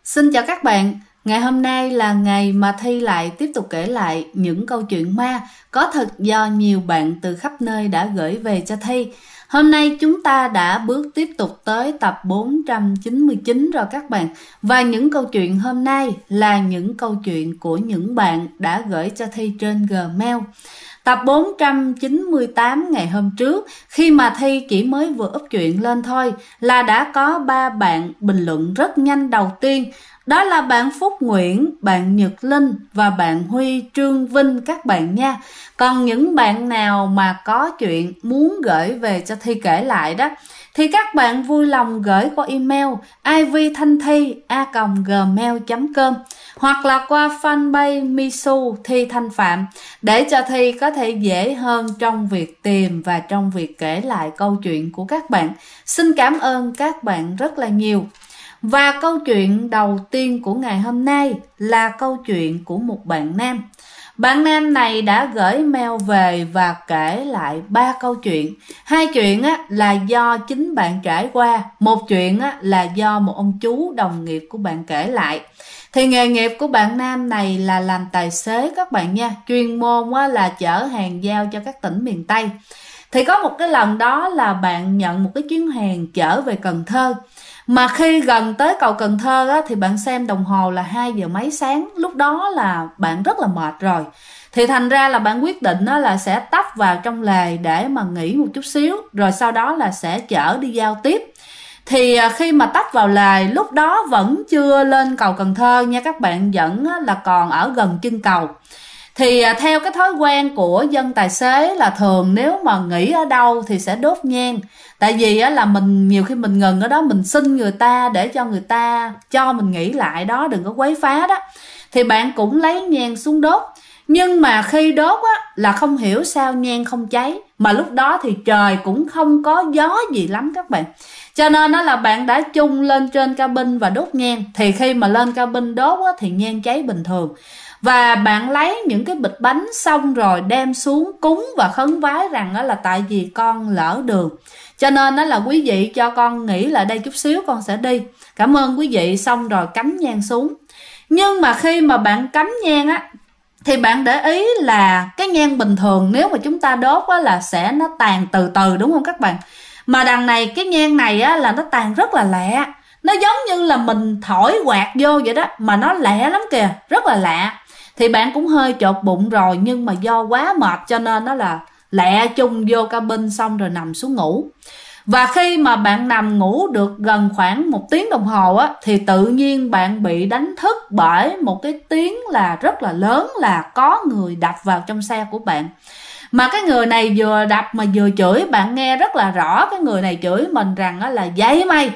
Xin chào các bạn, ngày hôm nay là ngày mà Thi lại tiếp tục kể lại những câu chuyện ma có thật do nhiều bạn từ khắp nơi đã gửi về cho Thi. Hôm nay chúng ta đã bước tiếp tục tới tập 499 rồi các bạn. Và những câu chuyện hôm nay là những câu chuyện của những bạn đã gửi cho Thi trên Gmail. Tập 498 ngày hôm trước, khi mà Thi chỉ mới vừa up chuyện lên thôi là đã có 3 bạn bình luận rất nhanh đầu tiên. Đó là bạn Phúc Nguyễn, bạn Nhật Linh và bạn Huy Trương Vinh các bạn nha. Còn những bạn nào mà có chuyện muốn gửi về cho Thi kể lại đó thì các bạn vui lòng gửi qua email ivthanthi@gmail.com hoặc là qua fanpage Misu Thi Thanh Phạm để cho Thi có thể dễ hơn trong việc tìm và trong việc kể lại câu chuyện của các bạn. Xin cảm ơn các bạn rất là nhiều. Và câu chuyện đầu tiên của ngày hôm nay là câu chuyện của một bạn nam. Bạn nam này đã gửi mail về và kể lại 3 câu chuyện. 2 chuyện là do chính bạn trải qua, một chuyện là do một ông chú đồng nghiệp của bạn kể lại. Thì nghề nghiệp của bạn nam này là làm tài xế các bạn nha, chuyên môn là chở hàng giao cho các tỉnh miền Tây. Thì có một cái lần đó là bạn nhận một cái chuyến hàng chở về Cần Thơ. Mà khi gần tới cầu Cần Thơ thì bạn xem đồng hồ là 2 giờ mấy sáng. Lúc đó là bạn rất là mệt rồi. Thì thành ra là bạn quyết định là sẽ tấp vào trong lề để mà nghỉ một chút xíu. Rồi sau đó là sẽ chở đi giao tiếp. Thì khi mà tấp vào lề lúc đó vẫn chưa lên cầu Cần Thơ nha các bạn. Vẫn là còn ở gần chân cầu. Thì theo cái thói quen của dân tài xế là thường nếu mà nghỉ ở đâu thì sẽ đốt nhang. Tại vì là mình nhiều khi mình ngừng ở đó mình xin người ta để cho người ta cho mình nghỉ lại đó, đừng có quấy phá đó. Thì bạn cũng lấy nhang xuống đốt. Nhưng mà khi đốt là không hiểu sao nhang không cháy. Mà lúc đó thì trời cũng không có gió gì lắm các bạn. Cho nên là bạn đã chung lên trên cabin và đốt nhang. Thì khi mà lên cabin đốt thì nhang cháy bình thường. Và bạn lấy những cái bịch bánh xong rồi đem xuống cúng và khấn vái rằng là tại vì con lỡ đường. Cho nên là quý vị cho con nghỉ lại đây chút xíu con sẽ đi. Cảm ơn quý vị, xong rồi cắm nhang xuống. Nhưng mà khi mà bạn cắm nhang thì bạn để ý là cái nhang bình thường nếu mà chúng ta đốt là sẽ nó tàn từ từ đúng không các bạn? Mà đằng này cái nhang này là nó tàn rất là lẹ. Nó giống như là mình thổi quạt vô vậy đó, mà nó lẹ lắm kìa, rất là lạ. Thì bạn cũng hơi chột bụng rồi, nhưng mà do quá mệt cho nên nó là lẹ chung vô cabin xong rồi nằm xuống ngủ. Và khi mà bạn nằm ngủ được gần khoảng 1 tiếng đồng hồ thì tự nhiên bạn bị đánh thức bởi một cái tiếng là rất là lớn, là có người đập vào trong xe của bạn. Mà cái người này vừa đập mà vừa chửi, bạn nghe rất là rõ cái người này chửi mình rằng là dậy mày,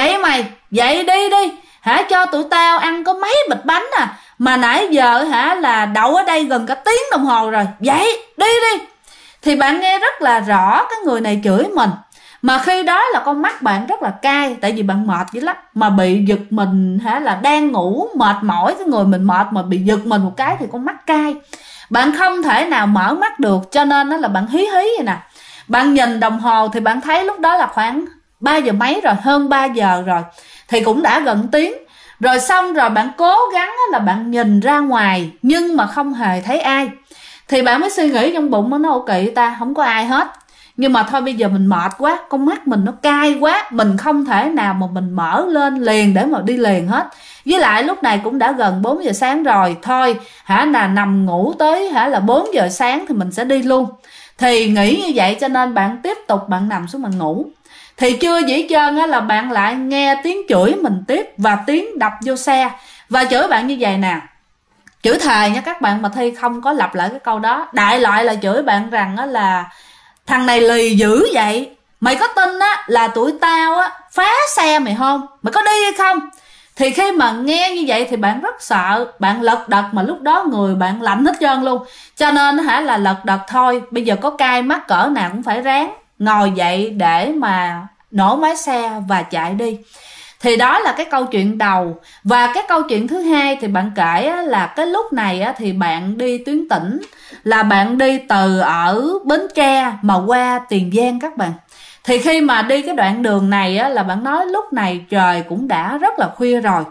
dậy đi cho tụi tao ăn có mấy bịch bánh mà nãy giờ là đậu ở đây gần cả tiếng đồng hồ rồi, dậy đi. Thì bạn nghe rất là rõ cái người này chửi mình. Mà khi đó là con mắt bạn rất là cay, tại vì bạn mệt dữ lắm. Mà bị giật mình là đang ngủ mệt mỏi, cái người mình mệt mà bị giật mình một cái thì con mắt cay. Bạn không thể nào mở mắt được, cho nên là bạn hí vậy nè. Bạn nhìn đồng hồ thì bạn thấy lúc đó là khoảng 3 giờ mấy rồi, hơn 3 giờ rồi. Thì cũng đã gần tiếng. Rồi xong rồi bạn cố gắng là bạn nhìn ra ngoài nhưng mà không hề thấy ai. Thì bạn mới suy nghĩ trong bụng nó kỳ ta, không có ai hết. Nhưng mà thôi bây giờ mình mệt quá, con mắt mình nó cay quá, mình không thể nào mà mình mở lên liền để mà đi liền hết. Với lại lúc này cũng đã gần 4 giờ sáng rồi, thôi là nằm ngủ tới là 4 giờ sáng thì mình sẽ đi luôn. Thì nghĩ như vậy cho nên bạn tiếp tục bạn nằm xuống bạn ngủ. Thì chưa dĩ trơn là bạn lại nghe tiếng chửi mình tiếp và tiếng đập vô xe. Và chửi bạn như vậy nè, chửi thề nha các bạn, mà Thi không có lặp lại cái câu đó. Đại loại là chửi bạn rằng là thằng này lì dữ vậy, mày có tin là tụi tao phá xe mày không, mày có đi hay không? Thì khi mà nghe như vậy thì bạn rất sợ, bạn lật đật, mà lúc đó người bạn lạnh hết trơn luôn. Cho nên là lật đật thôi, bây giờ có cay mắt cỡ nào cũng phải ráng ngồi dậy để mà nổ máy xe và chạy đi. Thì đó là cái câu chuyện đầu. Và cái câu chuyện thứ hai thì bạn kể là cái lúc này thì bạn đi tuyến tỉnh, là bạn đi từ ở Bến Tre mà qua Tiền Giang các bạn. Thì khi mà đi cái đoạn đường này là bạn nói lúc này trời cũng đã rất là khuya rồi.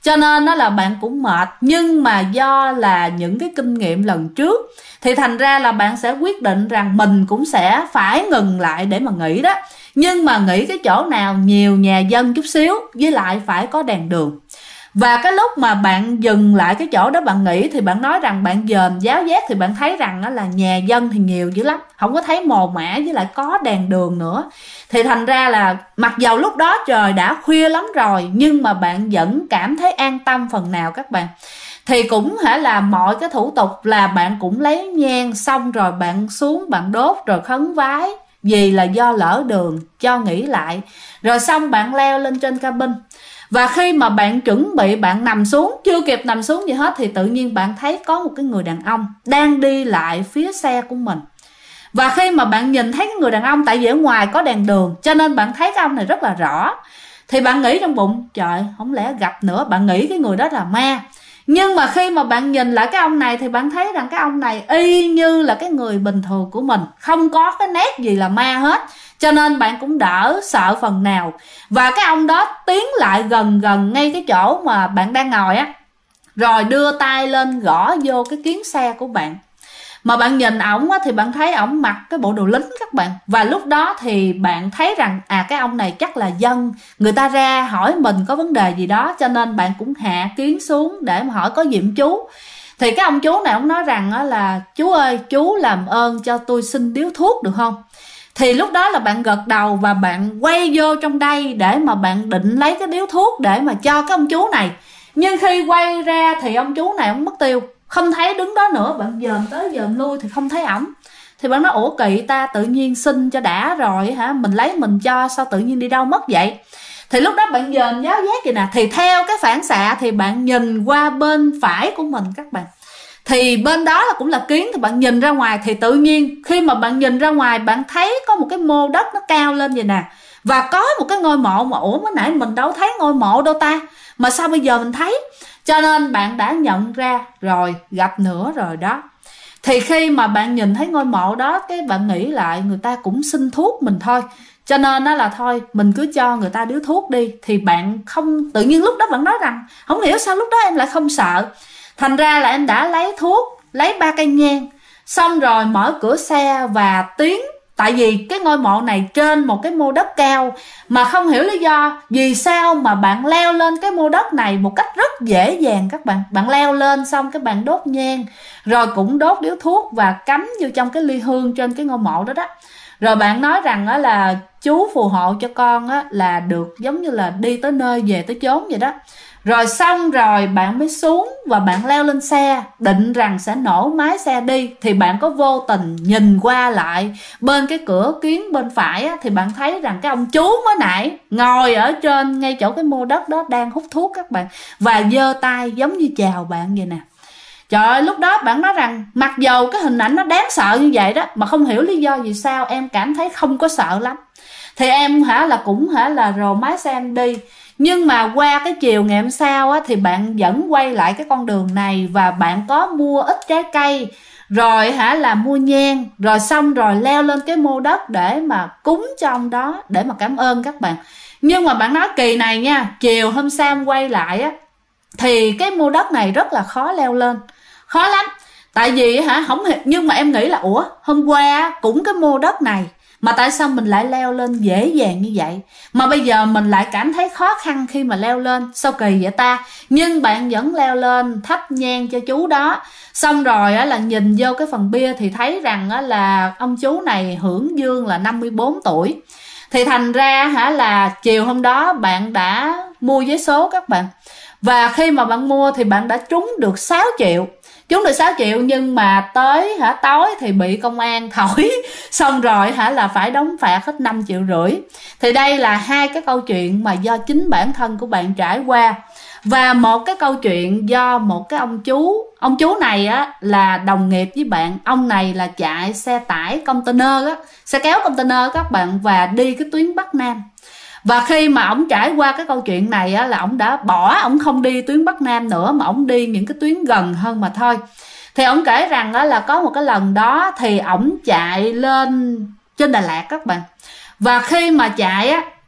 cho nên đó là bạn cũng mệt. Nhưng mà do là những cái kinh nghiệm lần trước thì thành ra là bạn sẽ quyết định rằng mình cũng sẽ phải ngừng lại để mà nghỉ đó. Nhưng mà nghỉ cái chỗ nào nhiều nhà dân chút xíu, với lại phải có đèn đường. Và cái lúc mà bạn dừng lại cái chỗ đó bạn nghỉ thì bạn nói rằng bạn dòm giáo giác thì bạn thấy rằng là nhà dân thì nhiều dữ lắm, không có thấy mồ mã, với lại có đèn đường nữa. Thì thành ra là mặc dầu lúc đó trời đã khuya lắm rồi, nhưng mà bạn vẫn cảm thấy an tâm phần nào các bạn. Thì cũng là mọi cái thủ tục là bạn cũng lấy nhang, xong rồi bạn xuống bạn đốt rồi khấn vái, vì là do lỡ đường cho nghỉ lại. Rồi xong bạn leo lên trên cabin. Và khi mà bạn chuẩn bị bạn nằm xuống, chưa kịp nằm xuống gì hết thì tự nhiên bạn thấy có một cái người đàn ông đang đi lại phía xe của mình. Và khi mà bạn nhìn thấy cái người đàn ông, tại vì ở ngoài có đèn đường cho nên bạn thấy cái ông này rất là rõ, thì bạn nghĩ trong bụng trời, không lẽ gặp nữa, bạn nghĩ cái người đó là ma. Nhưng mà khi mà bạn nhìn lại cái ông này thì bạn thấy rằng cái ông này y như là cái người bình thường của mình, không có cái nét gì là ma hết. Cho nên bạn cũng đỡ sợ phần nào. Và cái ông đó tiến lại gần gần ngay cái chỗ mà bạn đang ngồi á, rồi đưa tay lên gõ vô cái kiếng xe của bạn. Mà bạn nhìn ổng á, thì bạn thấy ổng mặc cái bộ đồ lính các bạn. Và lúc đó thì bạn thấy rằng cái ông này chắc là dân, người ta ra hỏi mình có vấn đề gì đó, cho nên bạn cũng hạ kiếng xuống để mà hỏi có gì không chú. Thì cái ông chú này ông nói rằng là chú ơi, chú làm ơn cho tôi xin điếu thuốc được không? Thì lúc đó là bạn gật đầu và bạn quay vô trong đây để mà bạn định lấy cái điếu thuốc để mà cho cái ông chú này. Nhưng khi quay ra thì ông chú này ông mất tiêu, không thấy đứng đó nữa. Bạn dòm tới dòm lui thì không thấy ổng. Thì bạn nói ủa kỳ ta, tự nhiên xin cho đã rồi hả, mình lấy mình cho, sao tự nhiên đi đâu mất vậy? Thì lúc đó bạn dòm giáo giác vậy nè, thì theo cái phản xạ thì bạn nhìn qua bên phải của mình các bạn. Thì bên đó là cũng là kiếng, thì bạn nhìn ra ngoài thì tự nhiên khi mà bạn nhìn ra ngoài bạn thấy có một cái mô đất nó cao lên vậy nè. Và có một cái ngôi mộ mà ủa mới nãy mình đâu thấy ngôi mộ đâu ta, mà sao bây giờ mình thấy? Cho nên bạn đã nhận ra rồi, gặp nữa rồi đó. Thì khi mà bạn nhìn thấy ngôi mộ đó, cái bạn nghĩ lại người ta cũng xin thuốc mình thôi, cho nên đó là thôi mình cứ cho người ta điếu thuốc đi. Thì bạn không, tự nhiên lúc đó bạn nói rằng không hiểu sao lúc đó em lại không sợ. Thành ra là em đã lấy thuốc, lấy 3 cây nhang, xong rồi mở cửa xe và tiến. Tại vì cái ngôi mộ này trên một cái mô đất cao, mà không hiểu lý do vì sao mà bạn leo lên cái mô đất này một cách rất dễ dàng các bạn. Bạn leo lên xong cái bạn đốt nhang, rồi cũng đốt điếu thuốc và cắm vô trong cái ly hương trên cái ngôi mộ đó đó. Rồi bạn nói rằng là chú phù hộ cho con là được giống như là đi tới nơi về tới chốn vậy đó. Rồi xong rồi bạn mới xuống và bạn leo lên xe, định rằng sẽ nổ máy xe đi. Thì bạn có vô tình nhìn qua lại bên cái cửa kiếng bên phải thì bạn thấy rằng cái ông chú mới nãy ngồi ở trên ngay chỗ cái mô đất đó đang hút thuốc các bạn, và giơ tay giống như chào bạn vậy nè. Trời ơi, lúc đó bạn nói rằng mặc dầu cái hình ảnh nó đáng sợ như vậy đó, mà không hiểu lý do vì sao em cảm thấy không có sợ lắm. Thì em cũng rồ máy xe em đi. Nhưng mà qua cái chiều ngày hôm sau thì bạn vẫn quay lại cái con đường này, và bạn có mua ít trái cây, rồi là mua nhang, rồi xong rồi leo lên cái mô đất để mà cúng cho ông đó, để mà cảm ơn các bạn. Nhưng mà bạn nói kỳ này nha, chiều hôm sau em quay lại thì cái mô đất này rất là khó leo lên, khó lắm. Tại vì không, nhưng mà em nghĩ là ủa hôm qua cũng cái mô đất này mà tại sao mình lại leo lên dễ dàng như vậy, mà bây giờ mình lại cảm thấy khó khăn khi mà leo lên, sao kỳ vậy ta? Nhưng bạn vẫn leo lên thắp nhang cho chú đó. Xong rồi là nhìn vô cái phần bia thì thấy rằng là ông chú này hưởng dương là 54 tuổi. Thì thành ra là chiều hôm đó bạn đã mua vé số các bạn. Và khi mà bạn mua thì bạn đã trúng được 6 triệu. Trúng được 6 triệu nhưng mà tới tối thì bị công an thổi. Xong rồi là phải đóng phạt hết 5,5 triệu. Thì đây là hai cái câu chuyện mà do chính bản thân của bạn trải qua. Và một cái câu chuyện do một cái ông chú. Ông chú này là đồng nghiệp với bạn. Ông này là chạy xe tải container xe kéo container các bạn, và đi cái tuyến Bắc Nam. Và khi mà ổng trải qua cái câu chuyện này là ổng đã bỏ, ổng không đi tuyến Bắc Nam nữa mà ổng đi những cái tuyến gần hơn mà thôi. Thì ổng kể rằng là có một cái lần đó thì ổng chạy lên trên Đà Lạt các bạn. Và khi mà chạy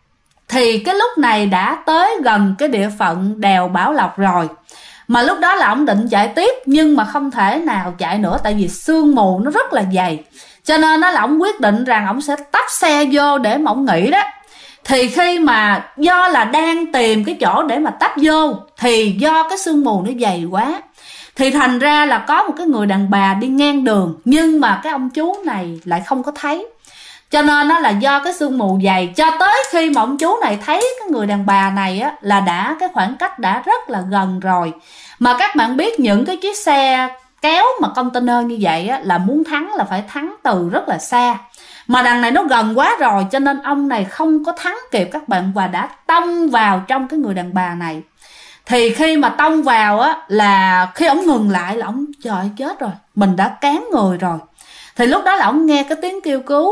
Thì cái lúc này đã tới gần cái địa phận đèo Bảo Lộc rồi. Mà lúc đó là ổng định chạy tiếp, nhưng mà không thể nào chạy nữa, tại vì sương mù nó rất là dày. Cho nên là ổng quyết định rằng ổng sẽ tấp xe vô để mà ổng nghỉ đó. Thì khi mà do là đang tìm cái chỗ để mà tấp vô, thì do cái sương mù nó dày quá, thì thành ra là có một cái người đàn bà đi ngang đường, nhưng mà cái ông chú này lại không có thấy. Cho nên nó là do cái sương mù dày, cho tới khi mà ông chú này thấy cái người đàn bà này á, là đã cái khoảng cách đã rất là gần rồi. Mà các bạn biết những cái chiếc xe kéo mà container như vậy á, là muốn thắng là phải thắng từ rất là xa. Mà đằng này nó gần quá rồi, cho nên ông này không có thắng kịp các bạn, và đã tông vào trong cái người đàn bà này. Thì khi mà tông vào á, là khi ổng ngừng lại là ổng trời chết rồi, mình đã cán người rồi. Thì lúc đó là ổng nghe cái tiếng kêu cứu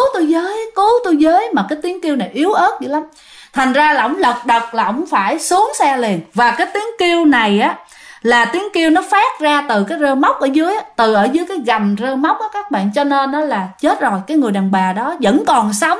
tôi với, mà cái tiếng kêu này yếu ớt dữ lắm. Thành ra là ổng lật đật là ổng phải xuống xe liền. Và cái tiếng kêu này á, là tiếng kêu nó phát ra từ cái rơ móc ở dưới, từ ở dưới cái gầm rơ móc á các bạn. Cho nên nó là chết rồi, cái người đàn bà đó vẫn còn sống.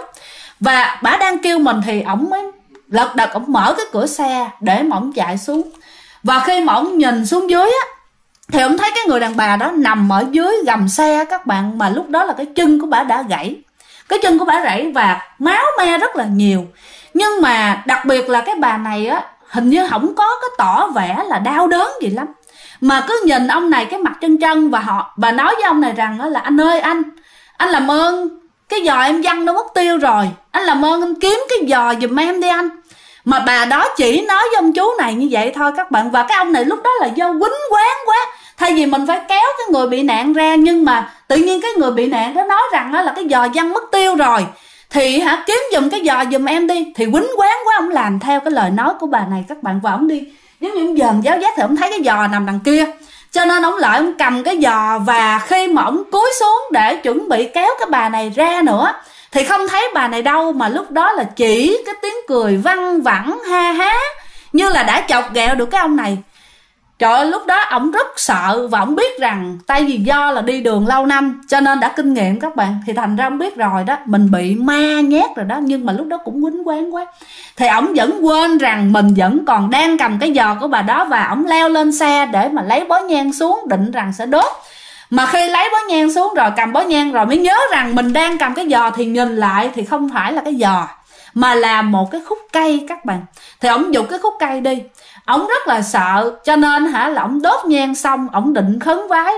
Và bả đang kêu mình thì ổng mới lật đật ổng mở cái cửa xe để mà ổng chạy xuống. Và khi mà ổng nhìn xuống dưới á, thì ổng thấy cái người đàn bà đó nằm ở dưới gầm xe các bạn. Mà lúc đó là cái chân của bả đã gãy, cái chân của bả gãy và máu me rất là nhiều. Nhưng mà đặc biệt là cái bà này á, hình như không có cái tỏ vẻ là đau đớn gì lắm, mà cứ nhìn ông này cái mặt chân chân. Và bà nói với ông này rằng là anh ơi, anh làm ơn, cái giò em văng nó mất tiêu rồi, anh làm ơn anh kiếm cái giò giùm em đi anh. Mà bà đó chỉ nói với ông chú này như vậy thôi các bạn. Và cái ông này lúc đó là do quýnh quán quá, thay vì mình phải kéo cái người bị nạn ra, nhưng mà tự nhiên cái người bị nạn đó nói rằng là cái giò văng mất tiêu rồi, thì kiếm giùm cái giò giùm em đi. Thì quýnh quán quá, ông làm theo cái lời nói của bà này các bạn. Và ông đi giống như ông dòm giáo giác, thì ông thấy cái giò nằm đằng kia, cho nên ông lại ông cầm cái giò. Và khi mà ông cúi xuống để chuẩn bị kéo cái bà này ra nữa, thì không thấy bà này đâu, mà lúc đó là chỉ cái tiếng cười văng vẳng ha há, như là đã chọc ghẹo được cái ông này. Trời ơi, lúc đó ổng rất sợ. Và ổng biết rằng tại vì do là đi đường lâu năm cho nên đã kinh nghiệm các bạn, thì thành ra ổng biết rồi đó, mình bị ma nhét rồi đó. Nhưng mà lúc đó cũng quýnh quán quá, thì ổng vẫn quên rằng mình vẫn còn đang cầm cái giò của bà đó. Và ổng leo lên xe để mà lấy bó nhang xuống, định rằng sẽ đốt. Mà khi lấy bó nhang xuống rồi, cầm bó nhang rồi, mới nhớ rằng mình đang cầm cái giò, thì nhìn lại thì không phải là cái giò, mà là một cái khúc cây các bạn. Thì ổng giục cái khúc cây đi. Ổng rất là sợ, cho nên là ổng đốt nhang xong, ổng định khấn vái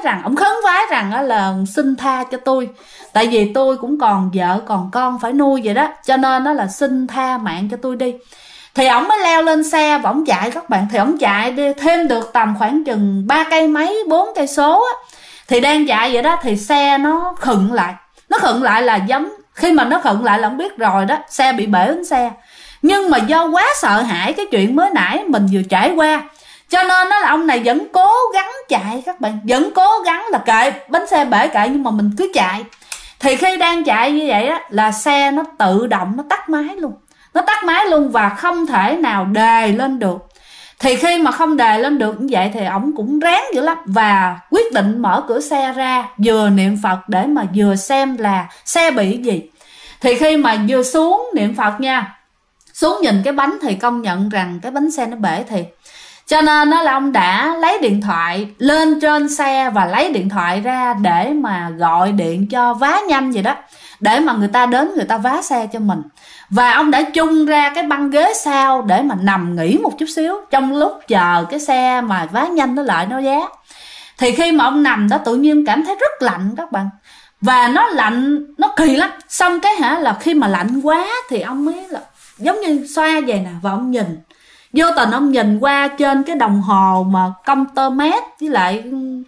rằng là xin tha cho tôi, tại vì tôi cũng còn vợ còn con phải nuôi vậy đó, cho nên nó là xin tha mạng cho tôi đi. Thì ổng mới leo lên xe và ổng chạy các bạn. Thì ổng chạy đi thêm được tầm khoảng chừng 3 cây mấy 4 cây số á. Thì đang chạy vậy đó, thì xe nó khựng lại. Nó khựng lại là giống, khi mà nó khựng lại là ổng biết rồi đó, xe bị bể bánh xe. Nhưng mà do quá sợ hãi cái chuyện mới nãy mình vừa trải qua, cho nên là ông này vẫn cố gắng chạy các bạn. Vẫn cố gắng là kệ, bánh xe bể kệ, nhưng mà mình cứ chạy. Thì khi đang chạy như vậy á, là xe nó tự động nó tắt máy luôn. Nó tắt máy luôn và không thể nào đề lên được. Thì khi mà không đề lên được như vậy thì ổng cũng ráng dữ lắm, và quyết định mở cửa xe ra, vừa niệm Phật để mà vừa xem là xe bị gì. Thì khi mà vừa xuống niệm Phật nha, xuống nhìn cái bánh thì công nhận rằng cái bánh xe nó bể thiệt. Cho nên là ông đã lấy điện thoại lên trên xe và lấy điện thoại ra để mà gọi điện cho vá nhanh vậy đó, để mà người ta đến người ta vá xe cho mình. Và ông đã chung ra cái băng ghế sau để mà nằm nghỉ một chút xíu, trong lúc chờ cái xe mà vá nhanh nó lại nó vá. Thì khi mà ông nằm đó, tự nhiên cảm thấy rất lạnh các bạn. Và nó lạnh, nó kỳ lắm. Xong cái là khi mà lạnh quá thì ông mới là giống như xoa vậy nè, và ông nhìn vô tình, ông nhìn qua trên cái đồng hồ mà công tơ mét với lại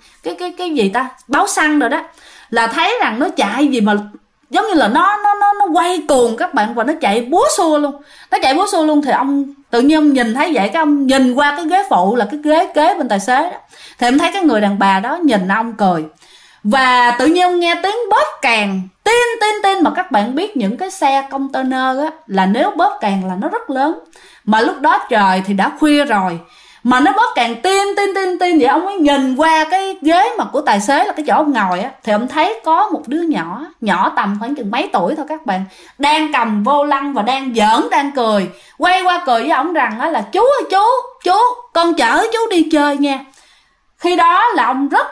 cái gì ta, báo xăng rồi đó, là thấy rằng nó chạy gì mà giống như là nó quay cuồng các bạn, và nó chạy búa xua luôn. Nó chạy búa xua luôn. Thì ông tự nhiên ông nhìn thấy vậy, cái ông nhìn qua cái ghế phụ là cái ghế kế bên tài xế đó, thì ông thấy cái người đàn bà đó nhìn ông cười. Và tự nhiên ông nghe tiếng bóp càng tin mà các bạn biết những cái xe container á, là nếu bóp càng là nó rất lớn. Mà lúc đó trời thì đã khuya rồi, mà nó bóp càng tin vậy. Ông mới nhìn qua cái ghế mà của tài xế là cái chỗ ông ngồi á, thì ông thấy có một đứa nhỏ tầm khoảng chừng mấy tuổi thôi các bạn, đang cầm vô lăng và đang giỡn đang cười, quay qua cười với ông rằng á là chú ơi chú con chở chú đi chơi nha. Khi đó là ông rất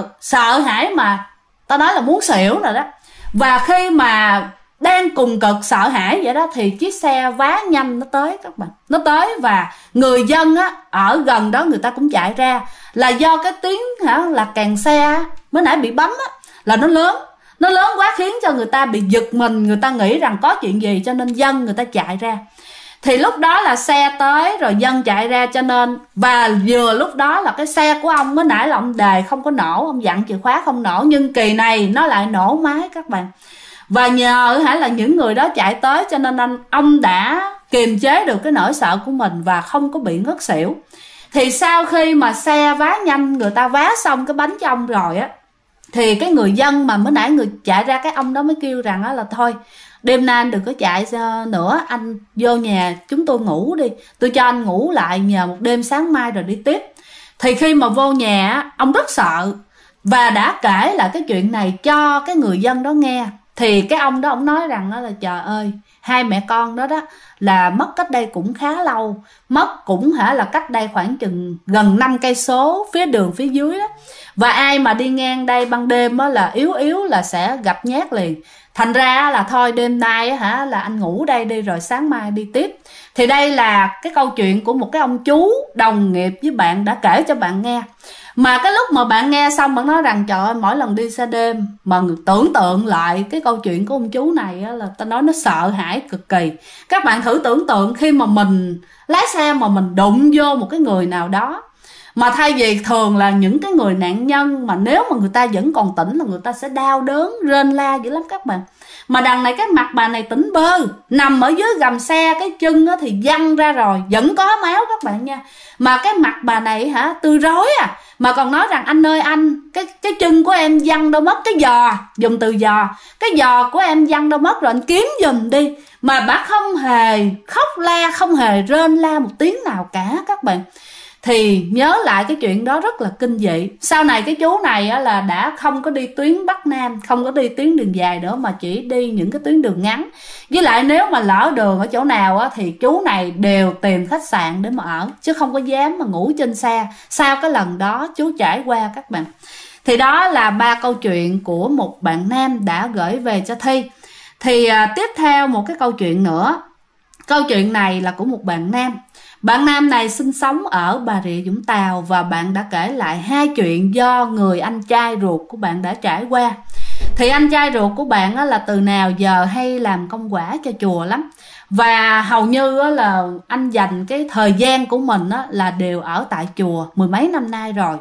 sợ hãi, mà tao nói là muốn xỉu rồi đó. Và khi mà đang cùng cực sợ hãi vậy đó thì chiếc xe vá nhanh nó tới các bạn, nó tới, và người dân á ở gần đó người ta cũng chạy ra, là do cái tiếng là càng xe mới nãy bị bấm á là nó lớn quá, khiến cho người ta bị giật mình, người ta nghĩ rằng có chuyện gì, cho nên dân người ta chạy ra. Thì lúc đó là xe tới rồi dân chạy ra, cho nên và vừa lúc đó là cái xe của ông mới nãy là ông đề không có nổ, ông dặn chìa khóa không nổ, nhưng kỳ này nó lại nổ máy các bạn. Và nhờ là những người đó chạy tới, cho nên ông đã kiềm chế được cái nỗi sợ của mình và không có bị ngất xỉu. Thì sau khi mà xe vá nhanh, người ta vá xong cái bánh cho ông rồi á, thì cái người dân mà mới nãy người chạy ra, cái ông đó mới kêu rằng á là thôi đêm nay anh đừng có chạy nữa, anh vô nhà chúng tôi ngủ đi, tôi cho anh ngủ lại nhờ một đêm, sáng mai rồi đi tiếp. Thì khi mà vô nhà, ông rất sợ và đã kể lại cái chuyện này cho cái người dân đó nghe. Thì cái ông đó ông nói rằng đó là trời ơi, hai mẹ con đó là mất cách đây cũng khá lâu, mất cũng là cách đây khoảng chừng gần 5 cây số phía đường phía dưới đó. Và ai mà đi ngang đây ban đêm á là yếu là sẽ gặp nhát liền. Thành ra là thôi đêm nay là anh ngủ đây đi rồi sáng mai đi tiếp. Thì đây là cái câu chuyện của một cái ông chú đồng nghiệp với bạn đã kể cho bạn nghe. Mà cái lúc mà bạn nghe xong bạn nói rằng trời ơi, mỗi lần đi xe đêm mà tưởng tượng lại cái câu chuyện của ông chú này á, là ta nói nó sợ hãi cực kỳ. Các bạn thử tưởng tượng khi mà mình lái xe mà mình đụng vô một cái người nào đó, mà thay vì thường là những cái người nạn nhân mà nếu mà người ta vẫn còn tỉnh là người ta sẽ đau đớn rên la dữ lắm các bạn. Mà đằng này cái mặt bà này tỉnh bơ, nằm ở dưới gầm xe, cái chân thì văng ra rồi, vẫn có máu các bạn nha. Mà cái mặt bà này tươi rói mà còn nói rằng anh ơi anh, cái chân của em văng đâu mất, cái giò, dùng từ giò, cái giò của em văng đâu mất rồi, anh kiếm giùm đi. Mà bà không hề khóc la, không hề rên la một tiếng nào cả các bạn. Thì nhớ lại cái chuyện đó rất là kinh dị. Sau này cái chú này là đã không có đi tuyến Bắc Nam, không có đi tuyến đường dài nữa, mà chỉ đi những cái tuyến đường ngắn. Với lại nếu mà lỡ đường ở chỗ nào thì chú này đều tìm khách sạn để mà ở, chứ không có dám mà ngủ trên xe sau cái lần đó chú trải qua các bạn. Thì đó là 3 câu chuyện của một bạn nam đã gửi về cho Thi. Thì tiếp theo một cái câu chuyện nữa. Câu chuyện này là của một bạn nam. Bạn nam này sinh sống ở Bà Rịa Vũng Tàu và bạn đã kể lại 2 chuyện do người anh trai ruột của bạn đã trải qua. Thì anh trai ruột của bạn là từ nào giờ hay làm công quả cho chùa lắm. Và hầu như là anh dành cái thời gian của mình là đều ở tại chùa 10 mấy năm nay rồi.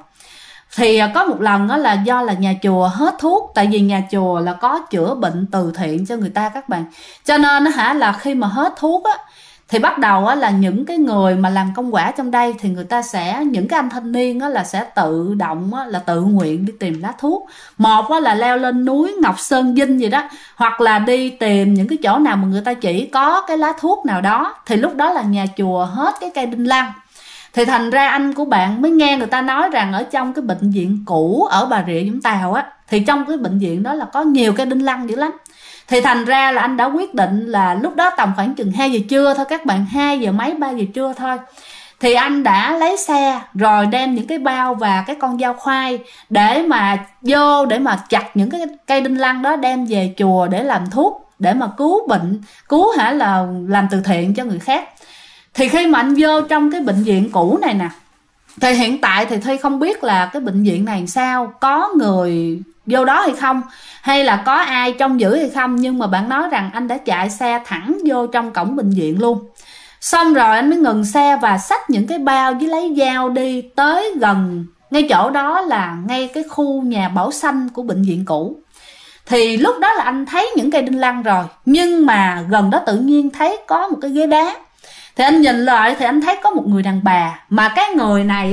Thì có một lần là do là nhà chùa hết thuốc, tại vì nhà chùa là có chữa bệnh từ thiện cho người ta các bạn. Cho nên là khi mà hết thuốc thì bắt đầu là những cái người mà làm công quả trong đây thì người ta sẽ, những cái anh thanh niên là sẽ tự động là tự nguyện đi tìm lá thuốc. Một là leo lên núi Ngọc Sơn Vinh gì đó, hoặc là đi tìm những cái chỗ nào mà người ta chỉ có cái lá thuốc nào đó. Thì lúc đó là nhà chùa hết cái cây đinh lăng. Thì thành ra anh của bạn mới nghe người ta nói rằng ở trong cái bệnh viện cũ ở Bà Rịa Vũng Tàu thì trong cái bệnh viện đó là có nhiều cây đinh lăng dữ lắm. Thì thành ra là anh đã quyết định là lúc đó tầm khoảng chừng 2 giờ trưa thôi các bạn, 2 giờ mấy 3 giờ trưa thôi. Thì anh đã lấy xe rồi đem những cái bao và cái con dao khoai để mà vô, để mà chặt những cái cây đinh lăng đó đem về chùa để làm thuốc, để mà cứu bệnh, cứu là làm từ thiện cho người khác. Thì khi mà anh vô trong cái bệnh viện cũ này nè, thì hiện tại thì Thi không biết là cái bệnh viện này sao, có người vô đó hay không, hay là có ai trông giữ hay không. Nhưng mà bạn nói rằng anh đã chạy xe thẳng vô trong cổng bệnh viện luôn. Xong rồi anh mới ngừng xe và xách những cái bao với lấy dao đi tới gần ngay chỗ đó là ngay cái khu nhà bảo xanh của bệnh viện cũ. Thì lúc đó là anh thấy những cây đinh lăng rồi, nhưng mà gần đó tự nhiên thấy có một cái ghế đá. Thì anh nhìn lại thì anh thấy có một người đàn bà, mà cái người này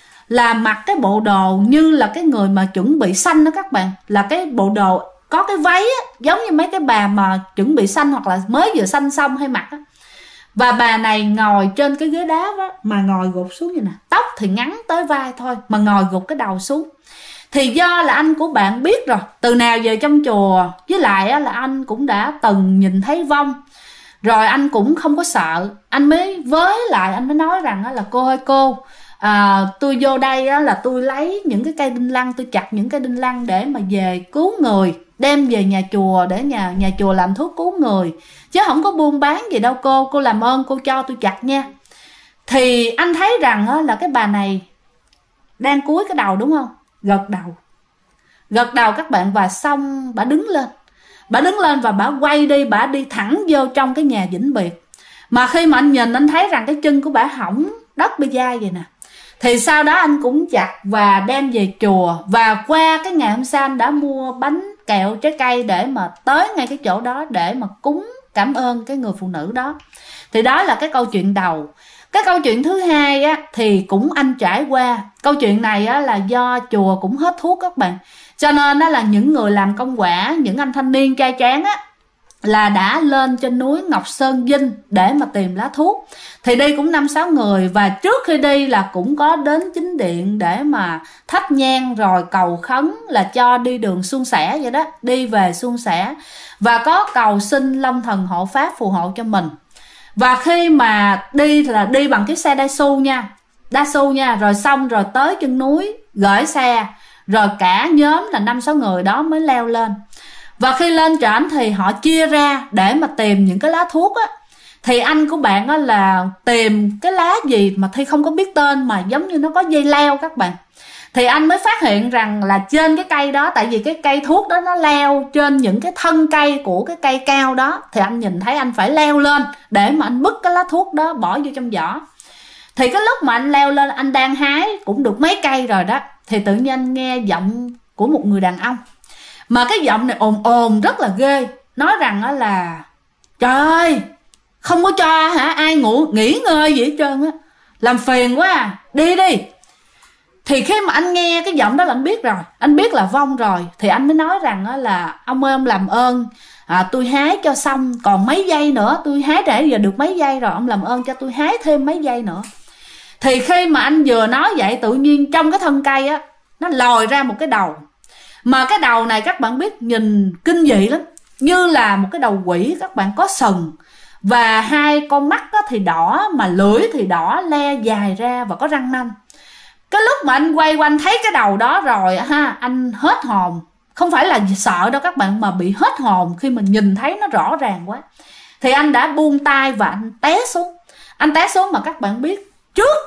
là mặc cái bộ đồ như là cái người mà chuẩn bị sanh đó các bạn. Là cái bộ đồ có cái váy giống như mấy cái bà mà chuẩn bị sanh hoặc là mới vừa sanh xong hay mặc Và bà này ngồi trên cái ghế đá đó, mà ngồi gục xuống như nè, tóc thì ngắn tới vai thôi mà ngồi gục cái đầu xuống. Thì do là anh của bạn biết rồi, từ nào giờ trong chùa, với lại là anh cũng đã từng nhìn thấy vong rồi, anh cũng không có sợ. Anh mới anh mới nói rằng là cô ơi cô, tôi vô đây là tôi lấy những cái cây đinh lăng, tôi chặt những cây đinh lăng để mà về cứu người, đem về nhà chùa để nhà chùa làm thuốc cứu người, chứ không có buôn bán gì đâu cô làm ơn cô cho tôi chặt nha. Thì anh thấy rằng là cái bà này đang cúi cái đầu đúng không, gật đầu các bạn. Và xong bà đứng lên và bà quay đi, bà đi thẳng vô trong cái nhà vĩnh biệt. Mà khi mà anh nhìn, anh thấy rằng cái chân của bà hỏng đất bê dai vậy nè. Thì sau đó anh cũng chặt và đem về chùa. Và qua cái ngày hôm sau anh đã mua bánh kẹo trái cây để mà tới ngay cái chỗ đó để mà cúng cảm ơn cái người phụ nữ đó. Thì đó là cái câu chuyện đầu. Cái câu chuyện thứ hai á, thì cũng anh trải qua. Câu chuyện này á, là do chùa cũng hết thuốc các bạn, cho nên đó là những người làm công quả, những anh thanh niên trai tráng á, là đã lên trên núi Ngọc Sơn Vinh để mà tìm lá thuốc. Thì đi cũng 5-6 người. Và trước khi đi là cũng có đến chính điện để mà thắp nhang rồi cầu khấn là cho đi đường suôn sẻ vậy đó, đi về suôn sẻ. Và có cầu xin Long Thần hộ pháp phù hộ cho mình. Và khi mà đi là đi bằng cái xe đa su nha, rồi xong rồi tới chân núi gửi xe, rồi cả nhóm là 5-6 người đó mới leo lên. Và khi lên trển thì họ chia ra để mà tìm những cái lá thuốc á. Thì anh của bạn á là tìm cái lá gì mà Thi không có biết tên, mà giống như nó có dây leo các bạn. Thì anh mới phát hiện rằng là trên cái cây đó, tại vì cái cây thuốc đó nó leo trên những cái thân cây của cái cây cao đó, thì anh nhìn thấy anh phải leo lên để mà anh bứt cái lá thuốc đó bỏ vô trong giỏ. Thì cái lúc mà anh leo lên, anh đang hái cũng được mấy cây rồi đó, thì tự nhiên anh nghe giọng của một người đàn ông. Mà cái giọng này ồn rất là ghê. Nói rằng là trời ơi, không có cho ai nghỉ ngơi gì hết trơn á, làm phiền quá à, đi đi. Thì khi mà anh nghe cái giọng đó là anh biết rồi, anh biết là vong rồi. Thì anh mới nói rằng là ông ơi ông làm ơn, tôi hái cho xong còn mấy giây nữa, tôi hái để giờ được mấy giây rồi, ông làm ơn cho tôi hái thêm mấy giây nữa. Thì khi mà anh vừa nói vậy, tự nhiên trong cái thân cây á, nó lòi ra một cái đầu. Mà cái đầu này các bạn biết nhìn kinh dị lắm, như là một cái đầu quỷ các bạn, có sừng. Và hai con mắt thì đỏ, mà lưỡi thì đỏ le dài ra và có răng nanh. Cái lúc mà anh quay quanh thấy cái đầu đó rồi anh hết hồn. Không phải là sợ đâu các bạn, mà bị hết hồn khi mà nhìn thấy nó rõ ràng quá. Thì anh đã buông tay và anh té xuống. Anh té xuống mà các bạn biết, trước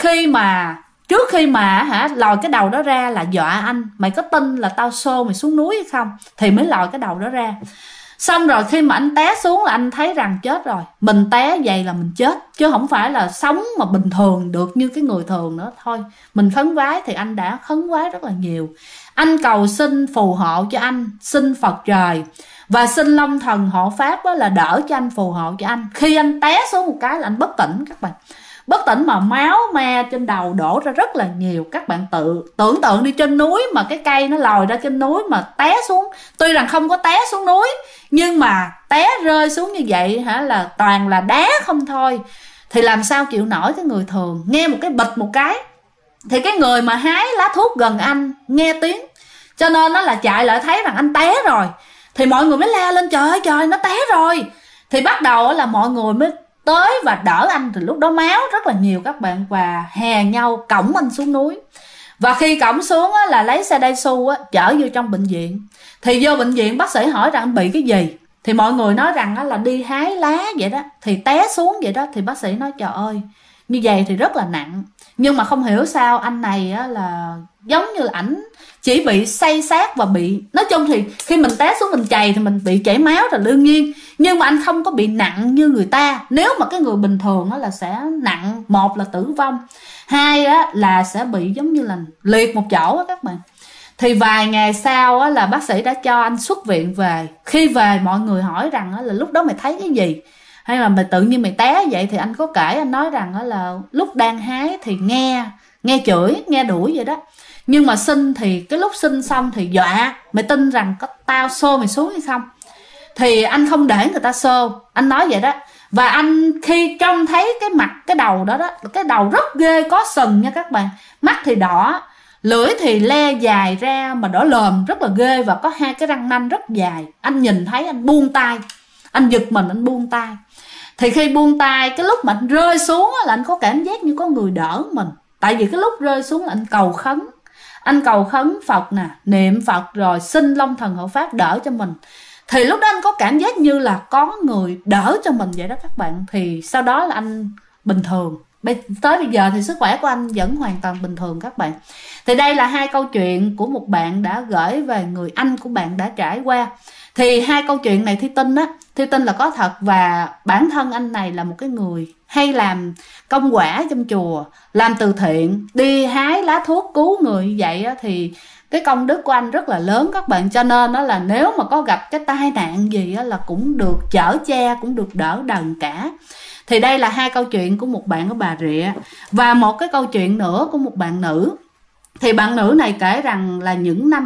khi mà lòi cái đầu đó ra là dọa anh, mày có tin là tao xô mày xuống núi hay không, thì mới lòi cái đầu đó ra. Xong rồi khi mà anh té xuống là anh thấy rằng chết rồi, mình té vậy là mình chết, chứ không phải là sống mà bình thường được như cái người thường nữa. Thôi mình khấn vái, thì anh đã khấn vái rất là nhiều. Anh cầu xin phù hộ cho anh, xin Phật trời và xin Long Thần hộ pháp là đỡ cho anh, phù hộ cho anh. Khi anh té xuống một cái là anh bất tỉnh các bạn, bất tỉnh mà máu me trên đầu đổ ra rất là nhiều. Các bạn tưởng tượng đi, trên núi mà cái cây nó lòi ra trên núi mà té xuống, tuy rằng không có té xuống núi nhưng mà té rơi xuống như vậy là toàn là đá không thôi, thì làm sao chịu nổi cái người thường. Nghe một cái bịch một cái, thì cái người mà hái lá thuốc gần anh nghe tiếng, cho nên nó là chạy lại thấy rằng anh té rồi, thì mọi người mới la lên, trời ơi trời, nó té rồi. Thì bắt đầu là mọi người mới tới và đỡ anh. Thì lúc đó máu rất là nhiều các bạn, và hè nhau cõng anh xuống núi. Và khi cõng xuống là lấy xe Daisu chở vô trong bệnh viện. Thì vô bệnh viện bác sĩ hỏi rằng anh bị cái gì, thì mọi người nói rằng là đi hái lá vậy đó, thì té xuống vậy đó. Thì bác sĩ nói trời ơi, như vậy thì rất là nặng. Nhưng mà không hiểu sao anh này là giống như là ảnh chỉ bị say sát và bị, nói chung thì khi mình té xuống mình chày thì mình bị chảy máu là đương nhiên, nhưng mà anh không có bị nặng như người ta. Nếu mà cái người bình thường là sẽ nặng, một là tử vong, hai là sẽ bị giống như là liệt một chỗ các bạn. Thì vài ngày sau là bác sĩ đã cho anh xuất viện về. Khi về mọi người hỏi rằng là lúc đó mày thấy cái gì, hay là mày tự nhiên mày té vậy, thì anh có kể, anh nói rằng là lúc đang hái thì nghe chửi, nghe đuổi vậy đó. Nhưng mà xin thì cái lúc xin xong thì dọa, mày tin rằng có tao xô mày xuống hay không. Thì anh không để người ta xô, anh nói vậy đó. Và anh khi trông thấy cái mặt, cái đầu đó, cái đầu rất ghê, có sừng nha các bạn, mắt thì đỏ, lưỡi thì le dài ra mà đỏ lòm, rất là ghê, và có hai cái răng nanh rất dài. Anh nhìn thấy anh buông tay, anh giật mình, anh buông tay. Thì khi buông tay, cái lúc mà anh rơi xuống là anh có cảm giác như có người đỡ mình. Tại vì cái lúc rơi xuống là anh cầu khấn, anh cầu khấn Phật nè, niệm Phật rồi xin Long Thần Hộ Pháp đỡ cho mình. Thì lúc đó anh có cảm giác như là có người đỡ cho mình vậy đó các bạn. Thì sau đó là anh bình thường. Tới bây giờ thì sức khỏe của anh vẫn hoàn toàn bình thường các bạn. Thì đây là hai câu chuyện của một bạn đã gửi về người anh của bạn đã trải qua. Thì hai câu chuyện này Thi tin là có thật. Và bản thân anh này là một cái người hay làm công quả trong chùa, làm từ thiện, đi hái lá thuốc cứu người như vậy á, thì cái công đức của anh rất là lớn các bạn. Cho nên đó là nếu mà có gặp cái tai nạn gì á, là cũng được chở che, cũng được đỡ đần cả. Thì đây là hai câu chuyện của một bạn ở Bà Rịa. Và một cái câu chuyện nữa của một bạn nữ. Thì bạn nữ này kể rằng là những năm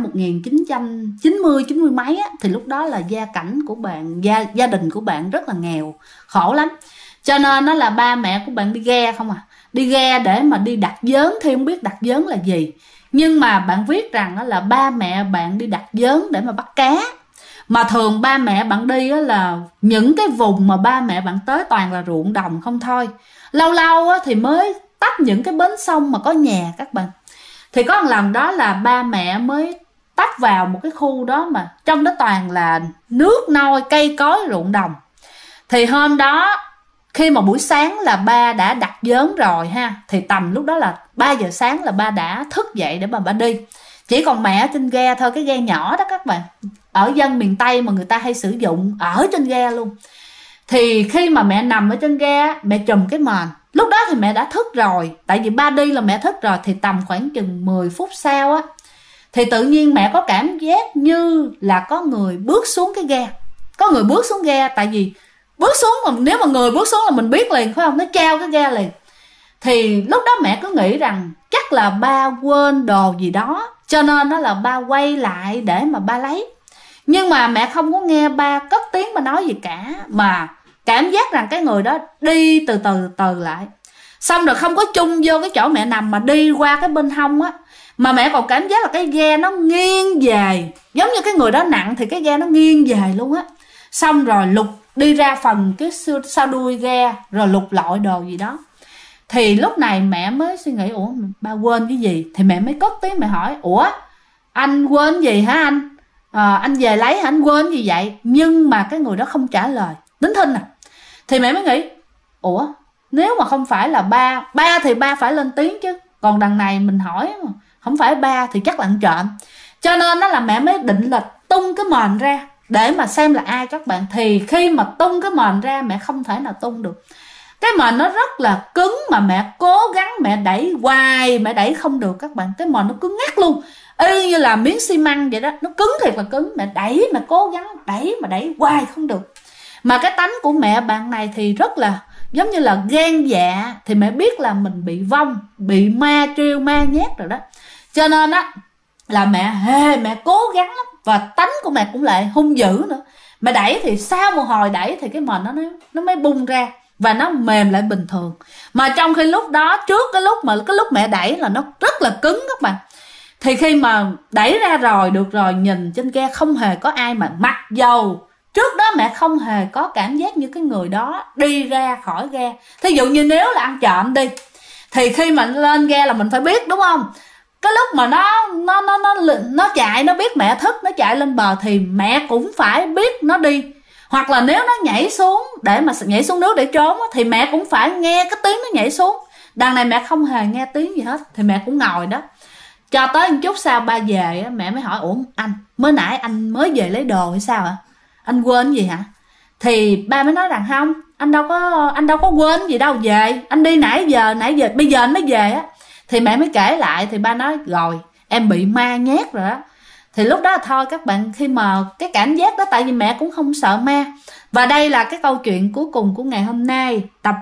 1990, 90 mấy á, thì lúc đó là gia cảnh của bạn, gia đình của bạn rất là nghèo, khổ lắm. Cho nên nó là ba mẹ của bạn đi ghe không à. Đi ghe để mà đi đặt vớn, thì không biết đặt vớn là gì. Nhưng mà bạn viết rằng là ba mẹ bạn đi đặt vớn để mà bắt cá. Mà thường ba mẹ bạn đi là những cái vùng mà ba mẹ bạn tới toàn là ruộng đồng không thôi. Lâu lâu thì mới tấp những cái bến sông mà có nhà các bạn. Thì có một lần đó là ba mẹ mới tấp vào một cái khu đó mà trong đó toàn là nước nôi, cây cối, ruộng đồng. Thì hôm đó khi mà buổi sáng là ba đã đặt vớn rồi ha, thì tầm lúc đó là 3 giờ sáng là ba đã thức dậy để mà ba đi. Chỉ còn mẹ ở trên ghe thôi, cái ghe nhỏ đó các bạn. Ở dân miền Tây mà người ta hay sử dụng, ở trên ghe luôn. Thì khi mà mẹ nằm ở trên ghe, mẹ trùm cái mền. Lúc đó thì mẹ đã thức rồi, tại vì ba đi là mẹ thức rồi. Thì tầm khoảng chừng 10 phút sau á, thì tự nhiên mẹ có cảm giác như là có người bước xuống cái ghe. Có người bước xuống ghe, tại vì bước xuống mà nếu mà người bước xuống là mình biết liền phải không, nó trao cái ghe liền. Thì lúc đó mẹ cứ nghĩ rằng chắc là ba quên đồ gì đó, cho nên đó là ba quay lại để mà ba lấy. Nhưng mà mẹ không có nghe ba cất tiếng ba nói gì cả, mà cảm giác rằng cái người đó đi từ từ lại. Xong rồi không có chung vô cái chỗ mẹ nằm mà đi qua cái bên hông á. Mà mẹ còn cảm giác là cái ghe nó nghiêng về, giống như cái người đó nặng thì cái ghe nó nghiêng về luôn á. Xong rồi lục đi ra phần cái sau đuôi ghe, rồi lục lọi đồ gì đó. Thì lúc này mẹ mới suy nghĩ, ủa ba quên cái gì? Thì mẹ mới cất tiếng mẹ hỏi, ủa anh quên gì hả anh? Anh về lấy hả, anh quên gì vậy? Nhưng mà cái người đó không trả lời, nín thinh à. Thì mẹ mới nghĩ, ủa nếu mà không phải là ba thì ba phải lên tiếng chứ. Còn đằng này mình hỏi mà không phải ba thì chắc là ăn trộm. Cho nên đó là mẹ mới định là tung cái mền ra để mà xem là ai các bạn. Thì khi mà tung cái mền ra, mẹ không thể nào tung được. Cái mền nó rất là cứng, mà mẹ cố gắng mẹ đẩy hoài, mẹ đẩy không được các bạn. Cái mền nó cứng ngắt luôn, y như là miếng xi măng vậy đó. Nó cứng thiệt là cứng. Mẹ đẩy, mẹ cố gắng đẩy mà đẩy hoài không được. Mà cái tánh của mẹ bạn này thì rất là giống như là gan dạ. Thì mẹ biết là mình bị vong, bị ma trêu ma nhét rồi đó. Cho nên á là mẹ cố gắng lắm. Và tánh của mẹ cũng lại hung dữ nữa. Mẹ đẩy thì sau một hồi đẩy thì cái mền nó mới bung ra và nó mềm lại bình thường. Mà trong khi lúc đó, trước cái lúc mẹ đẩy là nó rất là cứng các bạn. Thì khi mà đẩy ra rồi, được rồi, nhìn trên ghe không hề có ai. Mà mặc dầu trước đó mẹ không hề có cảm giác như cái người đó đi ra khỏi ghe. Thí dụ như nếu là ăn trộm đi, thì khi mà lên ghe là mình phải biết đúng không? Cái lúc mà nó chạy, nó biết mẹ thức, nó chạy lên bờ thì mẹ cũng phải biết nó đi. Hoặc là nếu nó nhảy xuống để mà nhảy xuống nước để trốn thì mẹ cũng phải nghe cái tiếng nó nhảy xuống. Đằng này mẹ không hề nghe tiếng gì hết, thì mẹ cũng ngồi đó. Cho tới một chút sau ba về, mẹ mới hỏi, ủa anh, mới nãy anh mới về lấy đồ hay sao ạ? Anh quên gì hả? Thì ba mới nói rằng không, anh đâu có quên gì đâu, về anh đi nãy giờ bây giờ anh mới về á. Thì mẹ mới kể lại, thì ba nói rồi em bị ma nhét rồi đó. Thì lúc đó thôi các bạn, khi mà cái cảm giác đó, tại vì mẹ cũng không sợ ma. Và đây là cái câu chuyện cuối cùng của ngày hôm nay, tập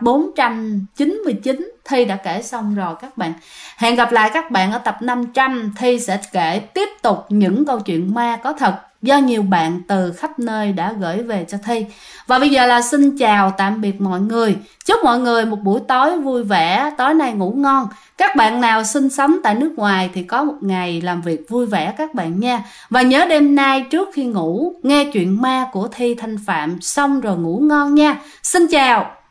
499 Thi đã kể xong rồi các bạn. Hẹn gặp lại các bạn ở tập 500. Thi sẽ kể tiếp tục những câu chuyện ma có thật do nhiều bạn từ khắp nơi đã gửi về cho Thi. Và bây giờ là xin chào tạm biệt mọi người. Chúc mọi người một buổi tối vui vẻ, tối nay ngủ ngon. Các bạn nào sinh sống tại nước ngoài thì có một ngày làm việc vui vẻ các bạn nha. Và nhớ đêm nay trước khi ngủ nghe chuyện ma của Thi Thanh Phạm xong rồi ngủ ngon nha. Xin chào.